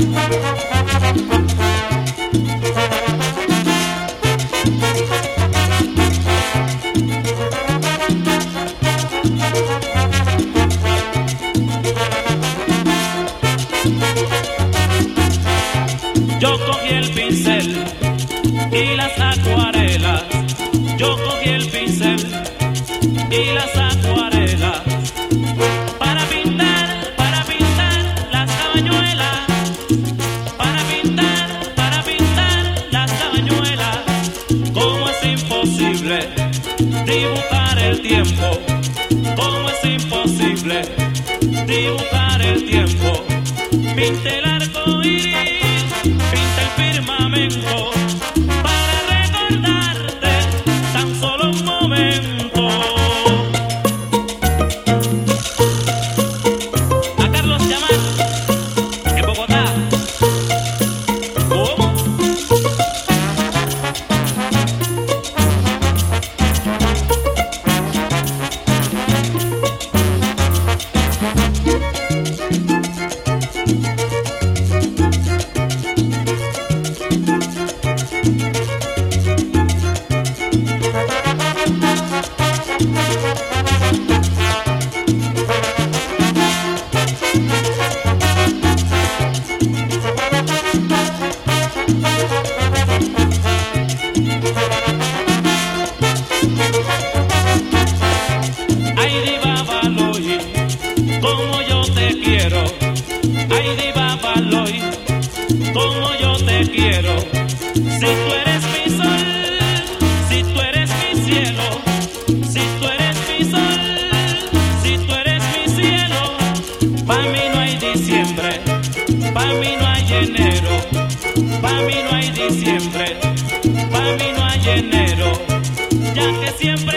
Yo cogí el pincel y las acuarelas. Yo cogí el pincel y las acuarelas para pintar las cabañuelas, para pintar las cabañuelas. Como es imposible dibujar el tiempo, como es imposible dibujar el tiempo. Pinté el arco iris, pinta el firmamento para recordarte tan solo un momento. A Carlos Llamar, en Bogotá. ¿Cómo? Ay, diva Baloy, como yo te quiero. Ay, diva Baloy, como yo te quiero. Si tú eres mi sol, si tú eres mi cielo, si tú eres mi sol, si tú eres mi cielo. Pa' mí no hay diciembre, pa' mí no hay enero, pa' mí no hay diciembre, pa' mí no hay enero, ya que siempre